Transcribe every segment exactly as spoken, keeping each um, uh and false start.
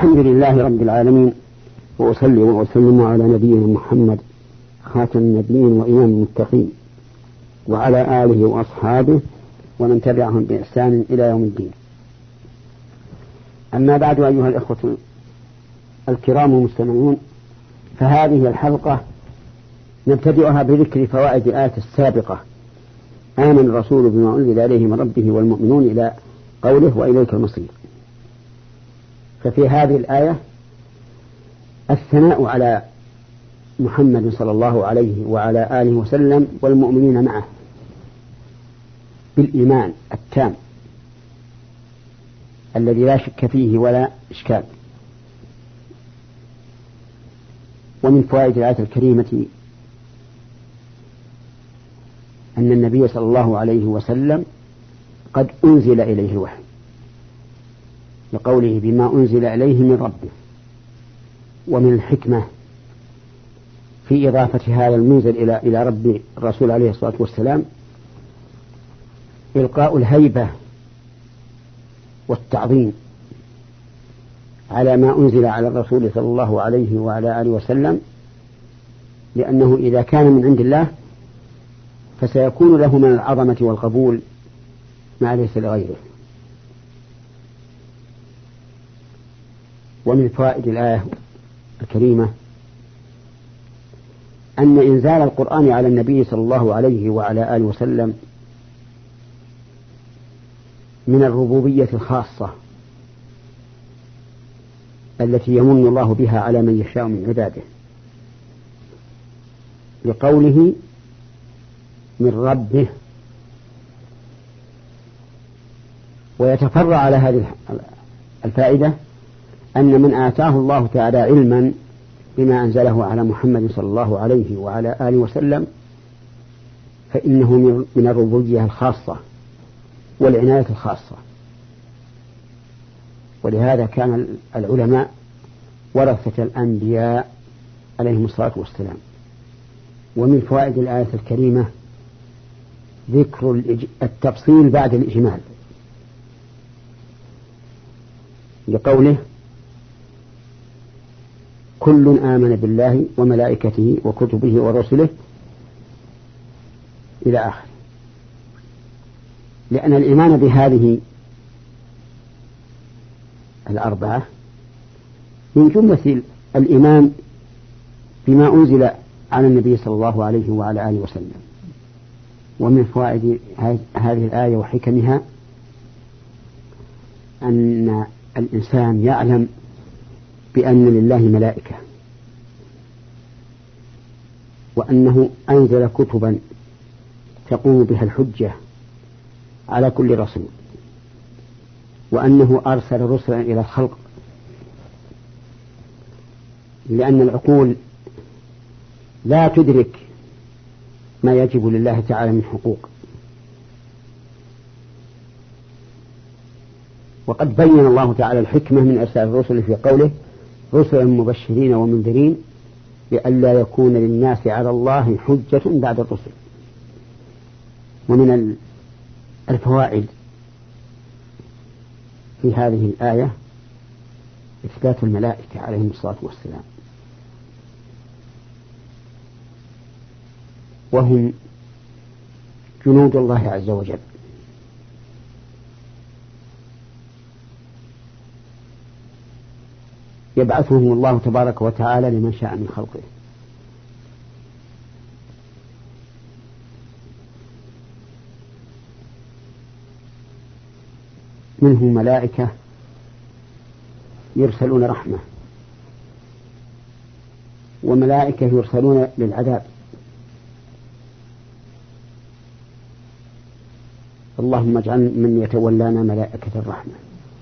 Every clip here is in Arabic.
الحمد لله رب العالمين، وأصلي وأسلم على نبينا محمد خاتم النبيين وإمام المتقين، وعلى آله وأصحابه ومن تبعهم بإحسان إلى يوم الدين. أما بعد، أيها الإخوة الكرام المستمعون، فهذه الحلقة نبتدئها بذكر فوائد الآية السابقة: آمن الرسول بما أنزل إليه من ربه والمؤمنون إلى قوله وإليك المصير. ففي هذه الآية الثناء على محمد صلى الله عليه وعلى آله وسلم والمؤمنين معه بالإيمان التام الذي لا شك فيه ولا إشكال. ومن فوائد الآية الكريمة أن النبي صلى الله عليه وسلم قد أنزل إليه الوحي، لقوله بما أنزل إليه من ربه. ومن الحكمة في إضافة هذا المنزل إلى إلى رب الرسول عليه الصلاة والسلام إلقاء الهيبة والتعظيم على ما أنزل على الرسول صلى الله عليه وعلى آله وسلم، لأنه إذا كان من عند الله فسيكون له من العظمة والقبول ما ليس لغيره. ومن فوائد الآية الكريمة أن إنزال القرآن على النبي صلى الله عليه وعلى آله وسلم من الربوبية الخاصة التي يمن الله بها على من يشاء من عباده، لقوله من ربه. ويتفرع على هذه الفائدة أن من آتاه الله تعالى علما بما أنزله على محمد صلى الله عليه وعلى آله وسلم فإنه من الربوبية الخاصة والعناية الخاصة. ولهذا كان العلماء ورثة الأنبياء عليهم الصلاة والسلام. ومن فوائد الآية الكريمة ذكر التفصيل بعد الإجمال، لقوله كل آمن بالله وملائكته وكتبه ورسله إلى آخر. لأن الإيمان بهذه الأربعة من جملة الإيمان بما أنزل على النبي صلى الله عليه وعلى آله وسلم. ومن فوائد هذه الآية وحكمها أن الإنسان يعلم بأن لله ملائكة، وأنه أنزل كتبا تقوم بها الحجة على كل رسول، وأنه أرسل رسلا إلى الخلق، لأن العقول لا تدرك ما يجب لله تعالى من حقوق. وقد بين الله تعالى الحكمة من إرسال الرسل في قوله رسلا مبشرين ومنذرين لئلا يكون للناس على الله حجة بعد الرسل. ومن الفوائد في هذه الآية إثبات الملائكة عليهم الصلاة والسلام، وهم جنود الله عز وجل، يبعثهم الله تبارك وتعالى لمن شاء من خلقه. منهم ملائكة يرسلون رحمة، وملائكة يرسلون للعذاب. اللهم اجعل من يتولانا ملائكة الرحمة.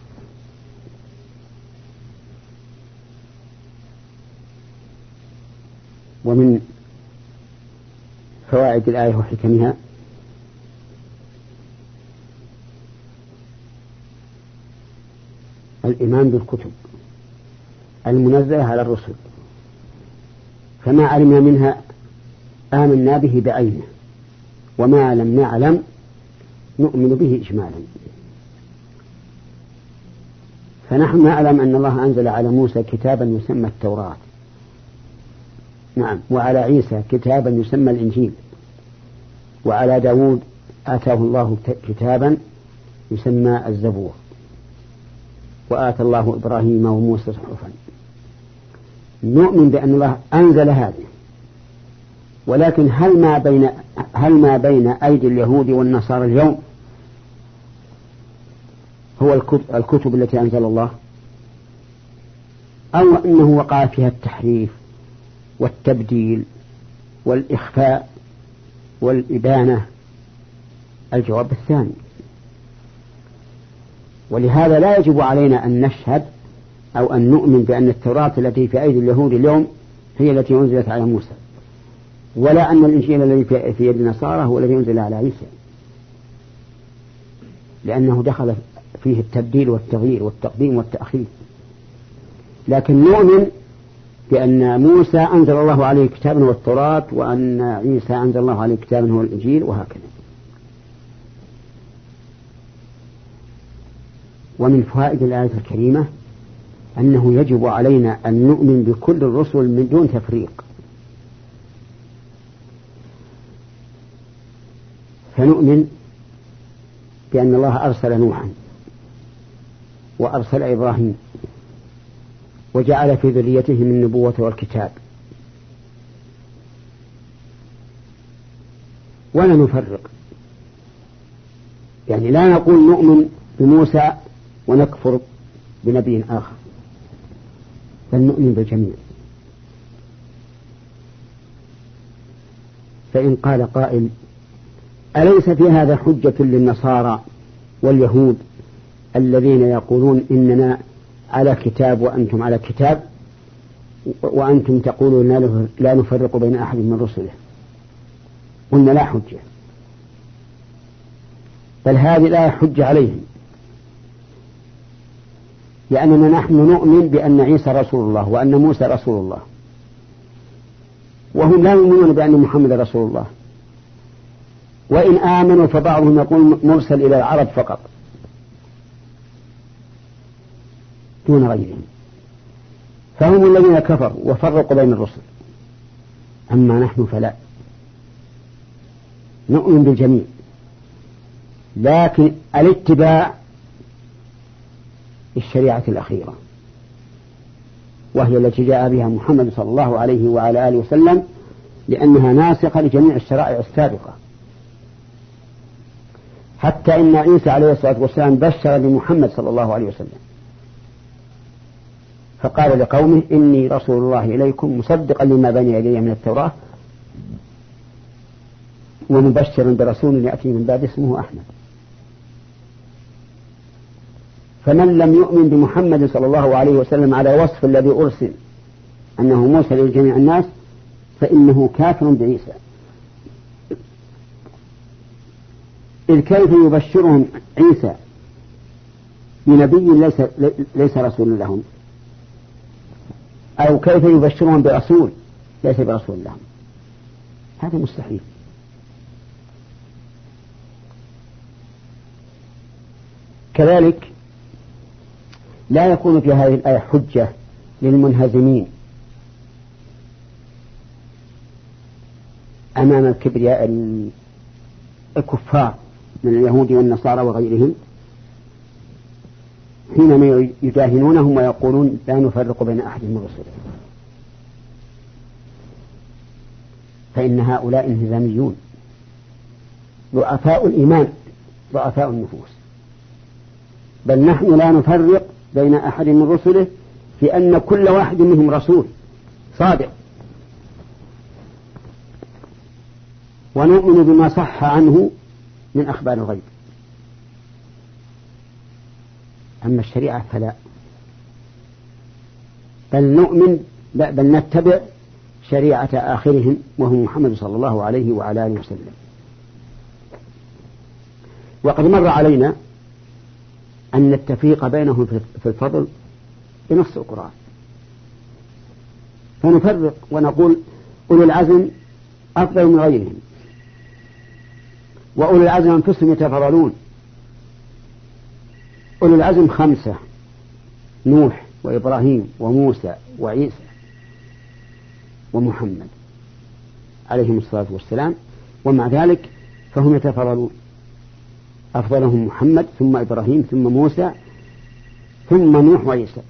ومن فوائد الآية وحكمها الإيمان بالكتب المنزلة على الرسل، فما علمنا منها آمنا به بعينه، وما لم نعلم نؤمن به إجمالا. فنحن نعلم أن الله أنزل على موسى كتابا يسمى التوراة، نعم، وعلى عيسى كتابا يسمى الإنجيل، وعلى داود آتاه الله كتابا يسمى الزبور، وآتى الله إبراهيم وموسى صحفا. نؤمن بأن الله أنزل هذه، ولكن هل ما بين هل ما بين أيدي اليهود والنصارى اليوم هو الكتب التي أنزل الله، أو أنه وقع فيها التحريف والتبديل والإخفاء والإبانة؟ الجواب الثاني. ولهذا لا يجب علينا أن نشهد أو أن نؤمن بأن التوراة التي في أيدي اليهود اليوم هي التي أنزلت على موسى، ولا أن الإنجيل الذي في يد النصارى هو الذي أنزل على عيسى، لأنه دخل فيه التبديل والتغيير والتقديم والتأخير. لكن نؤمن بأن موسى أنزل الله عليه كتابا هو التوراة، وأن عيسى أنزل الله عليه كتابا هو الإنجيل، وهكذا. ومن فوائد الآية الكريمة أنه يجب علينا أن نؤمن بكل الرسل من دون تفريق، فنؤمن بأن الله أرسل نوحا وأرسل إبراهيم وجعل في ذريتهم النبوة والكتاب، ولا نفرق، يعني لا نقول نؤمن بموسى ونكفر بنبي آخر، بل نؤمن بالجميع. فإن قال قائل أليس في هذا حجة للنصارى واليهود الذين يقولون إننا على كتاب وأنتم على كتاب، وأنتم تقولون لا نفرق بين أحد من رسله؟ قلنا لا حجة، بل هذه لا حجة عليهم، لأننا نحن نؤمن بأن عيسى رسول الله وأن موسى رسول الله، وهم لا يؤمنون بأن محمد رسول الله، وإن آمنوا فبعضهم يقول مرسل إلى العرب فقط دون غيرهم، فهم الذين كفروا وفرقوا بين الرسل. أما نحن فلا، نؤمن بالجميع، لكن الاتباع الشريعة الأخيرة، وهي التي جاء بها محمد صلى الله عليه وعلى آله وسلم، لأنها ناسخة لجميع الشرائع السابقة. حتى إن عيسى عليه الصلاة والسلام بشر لمحمد صلى الله عليه وسلم فقال لقومه إني رسول الله إليكم مصدقا لما بين يدي من التوراة ومبشرا برسول يأتي من بعد اسمه أحمد. فمن لم يؤمن بمحمد صلى الله عليه وسلم على وصف الذي أرسل أنه مرسل لجميع الناس فإنه كافر بعيسى. إذ كيف يبشرهم عيسى بنبي ليس, ليس رسول لهم، أو كيف يبشرهم برسول ليس برسول لهم؟ هذا مستحيل. كذلك لا يكون في هذه الآية حجة للمنهزمين أمام الكبرياء الكفار من اليهود والنصارى وغيرهم حينما يداهنونهم ويقولون لا نفرق بين أحد من رسله، فإن هؤلاء انهزاميون ضعفاء الإيمان ضعفاء النفوس. بل نحن لا نفرق بين أحد من رسله في أن كل واحد منهم رسول صادق، ونؤمن بما صح عنه من أخبار الغيب. أما الشريعة فلا، بل نؤمن بل نتبع شريعة آخرهم وهو محمد صلى الله عليه وعلى آله وسلم. وقد مر علينا أن التفريق بينهم في الفضل بنص القرآن، فنفرق ونقول أولي العزم أفضل من غيرهم، وأولي العزم أنفسهم يتفضلون. أولي العزم خمسة: نوح وإبراهيم وموسى وعيسى ومحمد عليهم الصلاة والسلام، ومع ذلك فهم يتفضلون، أفضلهم محمد ثم إبراهيم ثم موسى ثم نوح وعيسى.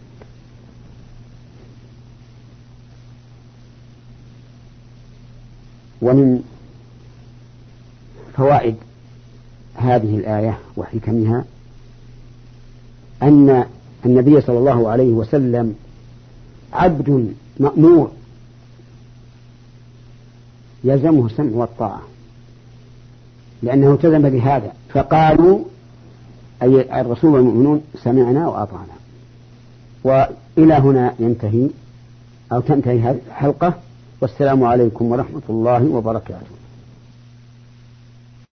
ومن فوائد هذه الآية وحكمها أن النبي صلى الله عليه وسلم عبد مأمور يلزمه السمع والطاعة، لأنه التزم بهذا، فقالوا أي الرسول والمؤمنون سمعنا وأطعنا. وإلى هنا ينتهي أو تنتهي هذه الحلقة، والسلام عليكم ورحمة الله وبركاته.